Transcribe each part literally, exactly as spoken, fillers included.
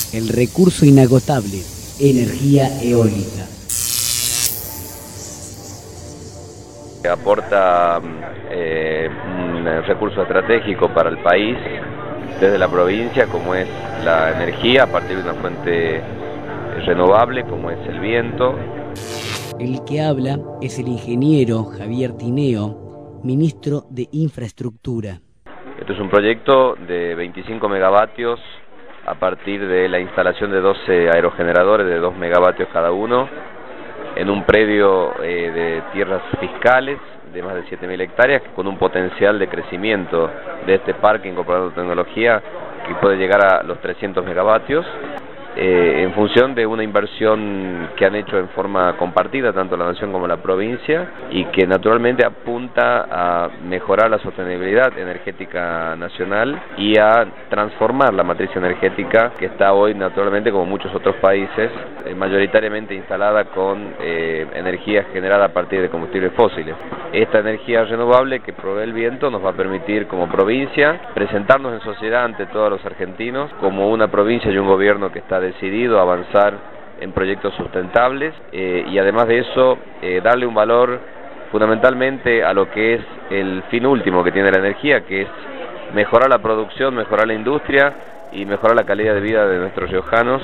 El recurso inagotable, energía eólica. Aporta eh, un recurso estratégico para el país desde la provincia, como es la energía a partir de una fuente renovable como es el viento. El que habla es el ingeniero Javier Tineo, ministro de Infraestructura. Esto es un proyecto de veinticinco megavatios a partir de la instalación de doce aerogeneradores de dos megavatios cada uno en un predio eh, de tierras fiscales de más de siete mil hectáreas, con un potencial de crecimiento de este parque incorporando tecnología que puede llegar a los trescientos megavatios, eh, en función de una inversión que han hecho en forma compartida tanto la nación como la provincia y que naturalmente apunta a mejorar la sostenibilidad energética nacional y a transformar la matriz energética que está hoy naturalmente, como muchos otros países, eh, mayoritariamente instalada con eh, energía generada a partir de combustibles fósiles. Esta energía renovable que provee el viento nos va a permitir como provincia presentarnos en sociedad ante todos los argentinos como una provincia y un gobierno que está decidido a avanzar en proyectos sustentables eh, y además de eso eh, darle un valor fundamentalmente a lo que es el fin último que tiene la energía, que es mejorar la producción, mejorar la industria y mejorar la calidad de vida de nuestros riojanos.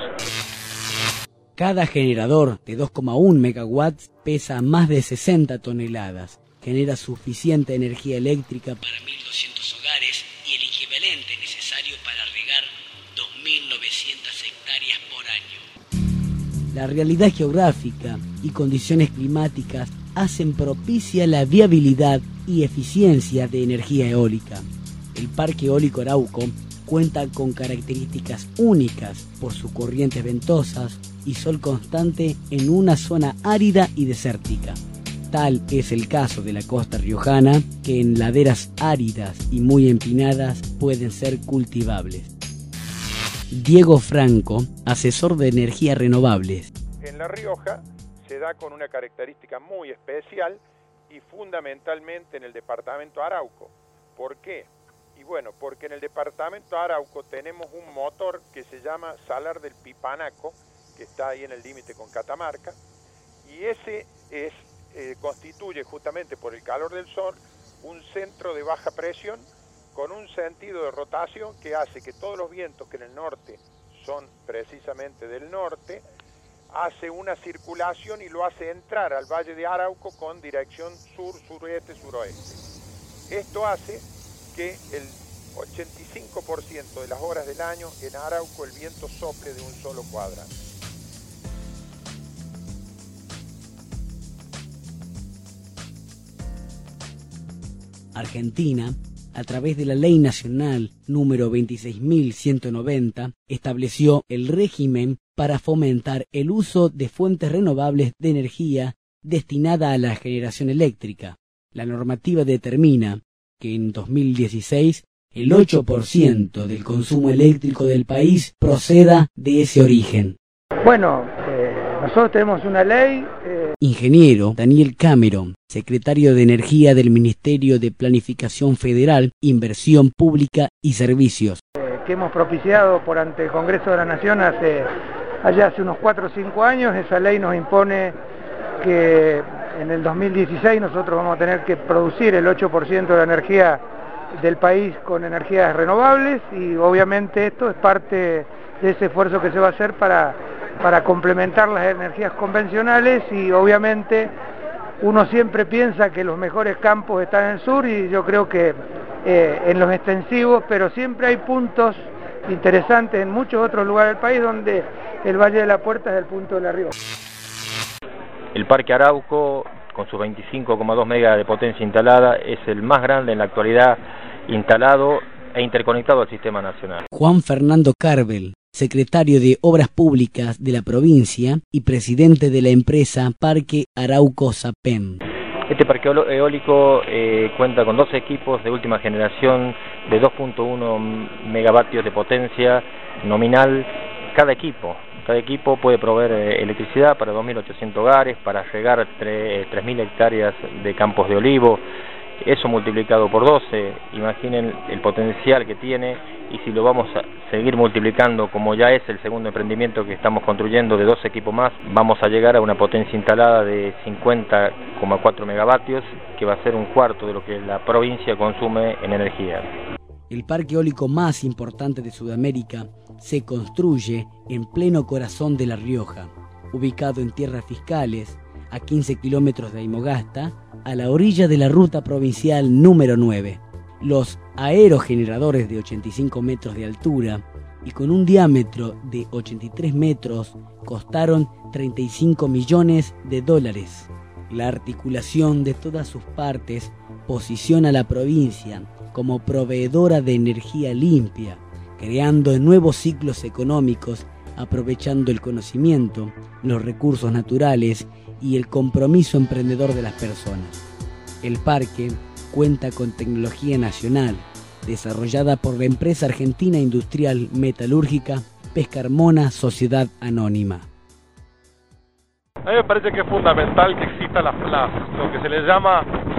Cada generador de dos coma uno megawatts pesa más de sesenta toneladas. Genera suficiente energía eléctrica para mil doscientos hogares y el equivalente necesario para regar dos mil novecientas hectáreas por año. La realidad geográfica y condiciones climáticas hacen propicia la viabilidad y eficiencia de energía eólica. El Parque Eólico Arauco cuenta con características únicas por sus corrientes ventosas y sol constante en una zona árida y desértica. Tal es el caso de la costa riojana, que en laderas áridas y muy empinadas pueden ser cultivables. Diego Franco, asesor de energías renovables. En La Rioja se da con una característica muy especial y fundamentalmente en el departamento Arauco. ¿Por qué? Y bueno, porque en el departamento Arauco tenemos un motor que se llama Salar del Pipanaco, que está ahí en el límite con Catamarca, y ese es Eh, constituye justamente por el calor del sol un centro de baja presión con un sentido de rotación que hace que todos los vientos que en el norte son precisamente del norte, hace una circulación y lo hace entrar al Valle de Arauco con dirección sur, sureste, suroeste. Esto hace que el ochenta y cinco por ciento de las horas del año en Arauco el viento sople de un solo cuadrante. Argentina, a través de la Ley Nacional número veintiséis mil ciento noventa, estableció el régimen para fomentar el uso de fuentes renovables de energía destinada a la generación eléctrica. La normativa determina que en dos mil dieciséis el ocho por ciento del consumo eléctrico del país proceda de ese origen. Bueno, eh, nosotros tenemos una ley... Eh... Ingeniero Daniel Cameron, secretario de Energía del Ministerio de Planificación Federal, Inversión Pública y Servicios. Eh, que hemos propiciado por ante el Congreso de la Nación hace, allá hace unos cuatro o cinco años. Esa ley nos impone que en el dos mil dieciséis nosotros vamos a tener que producir el ocho por ciento de la energía del país con energías renovables y obviamente esto es parte de ese esfuerzo que se va a hacer para, para complementar las energías convencionales y obviamente uno siempre piensa que los mejores campos están en el sur y yo creo que eh, en los extensivos, pero siempre hay puntos interesantes en muchos otros lugares del país donde el Valle de la Puerta es el punto de La Rioja. El Parque Arauco, con sus veinticinco coma dos megas de potencia instalada, es el más grande en la actualidad instalado e interconectado al sistema nacional. Juan Fernando Carvel, secretario de Obras Públicas de la provincia y presidente de la empresa Parque Arauco Sapem. Este parque eólico eh, cuenta con dos equipos de última generación de dos punto uno megavatios de potencia nominal cada equipo. Cada equipo puede proveer eh, electricidad para dos mil ochocientos hogares, para regar tres mil hectáreas de campos de olivo Eso multiplicado por doce, imaginen el potencial que tiene, y si lo vamos a seguir multiplicando como ya es el segundo emprendimiento que estamos construyendo de dos equipos más, vamos a llegar a una potencia instalada de cincuenta coma cuatro megavatios, que va a ser un cuarto de lo que la provincia consume en energía. El parque eólico más importante de Sudamérica se construye en pleno corazón de La Rioja, ubicado en tierras fiscales, a quince kilómetros de Aymogasta, a la orilla de la ruta provincial número nueve. Los aerogeneradores de ochenta y cinco metros de altura y con un diámetro de ochenta y tres metros costaron treinta y cinco millones de dólares. La articulación de todas sus partes posiciona a la provincia como proveedora de energía limpia, creando nuevos ciclos económicos, aprovechando el conocimiento, los recursos naturales y el compromiso emprendedor de las personas. El parque cuenta con tecnología nacional, desarrollada por la empresa argentina industrial metalúrgica Pescarmona Sociedad Anónima. A mí me parece que es fundamental que exista la, la, lo que se le llama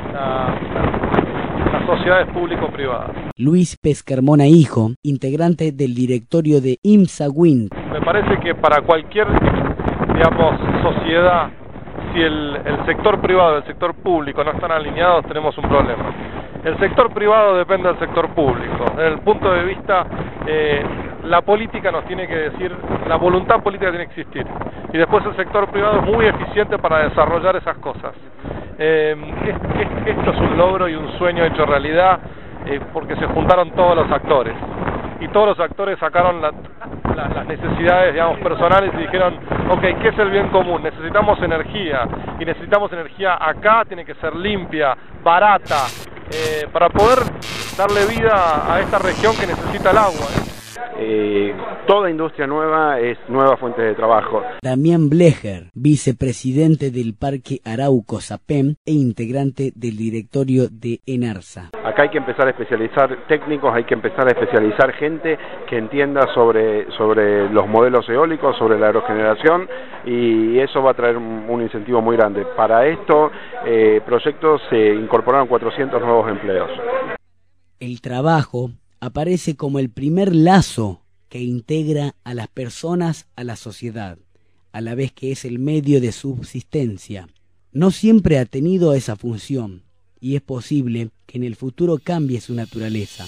la, las sociedades público-privadas. Luis Pescarmona Hijo, integrante del directorio de IMSA Wind. Me parece que para cualquier, digamos, sociedad, si el, el sector privado y el sector público no están alineados, tenemos un problema. El sector privado depende del sector público. Desde el punto de vista, eh, la política nos tiene que decir, la voluntad política tiene que existir. Y después el sector privado es muy eficiente para desarrollar esas cosas. Eh, es, es, esto es un logro y un sueño hecho realidad, eh, porque se juntaron todos los actores. Y todos los actores sacaron la, la, las necesidades, digamos, personales y dijeron, ok, ¿qué es el bien común? Necesitamos energía, y necesitamos energía acá, tiene que ser limpia, barata, eh, para poder darle vida a esta región que necesita el agua. ¿eh? Eh, toda industria nueva es nueva fuente de trabajo. Damián Blecher, vicepresidente del Parque Arauco SAPEM e integrante del directorio de ENARSA. Acá hay que empezar a especializar técnicos, hay que empezar a especializar gente que entienda sobre, sobre los modelos eólicos, sobre la aerogeneración, y eso va a traer un, un incentivo muy grande. Para esto, eh, proyectos se incorporaron cuatrocientos nuevos empleos. El trabajo aparece como el primer lazo que integra a las personas a la sociedad, a la vez que es el medio de subsistencia. No siempre ha tenido esa función, y es posible que en el futuro cambie su naturaleza.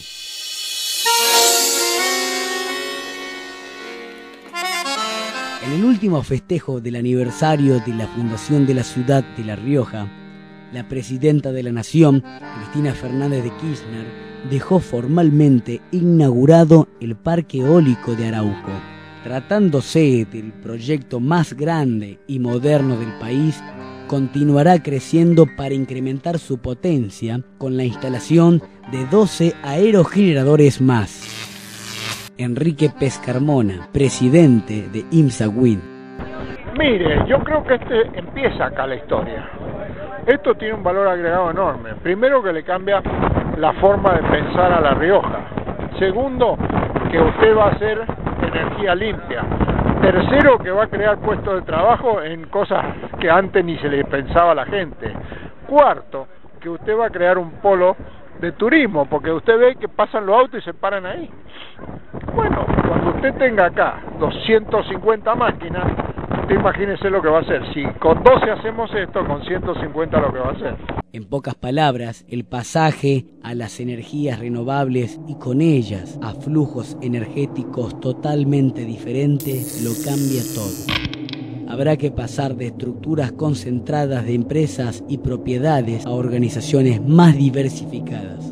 En el último festejo del aniversario de la fundación de la ciudad de La Rioja, la presidenta de la Nación, Cristina Fernández de Kirchner, dejó formalmente inaugurado el Parque Eólico de Arauco. Tratándose del proyecto más grande y moderno del país, continuará creciendo para incrementar su potencia con la instalación de doce aerogeneradores más. Enrique Pescarmona, presidente de IMSA Wind. Mire, yo creo que este empieza acá la historia. Esto tiene un valor agregado enorme. Primero, que le cambia la forma de pensar a La Rioja. Segundo, que usted va a hacer energía limpia. Tercero, que va a crear puestos de trabajo en cosas que antes ni se le pensaba a la gente. Cuarto, que usted va a crear un polo de turismo, porque usted ve que pasan los autos y se paran ahí. Bueno, cuando usted tenga acá doscientas cincuenta máquinas, usted imagínese lo que va a hacer. Si con doce hacemos esto, con ciento cincuenta lo que va a hacer. En pocas palabras, el pasaje a las energías renovables y con ellas a flujos energéticos totalmente diferentes lo cambia todo. Habrá que pasar de estructuras concentradas de empresas y propiedades a organizaciones más diversificadas.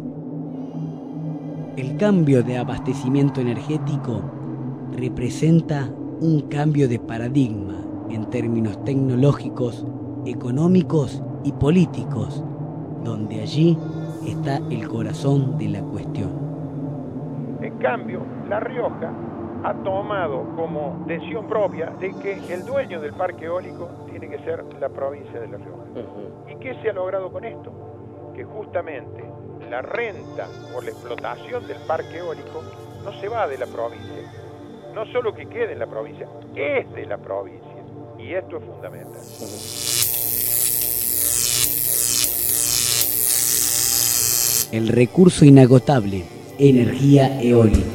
El cambio de abastecimiento energético representa un cambio de paradigma en términos tecnológicos, económicos y políticos, donde allí está el corazón de la cuestión. En cambio, La Rioja ha tomado como decisión propia de que el dueño del parque eólico tiene que ser la provincia de La Rioja. Uh-huh. ¿Y qué se ha logrado con esto? Que justamente la renta por la explotación del parque eólico no se va de la provincia. No solo que quede en la provincia, es de la provincia. Y esto es fundamental. Uh-huh. el recurso inagotable, energía eólica.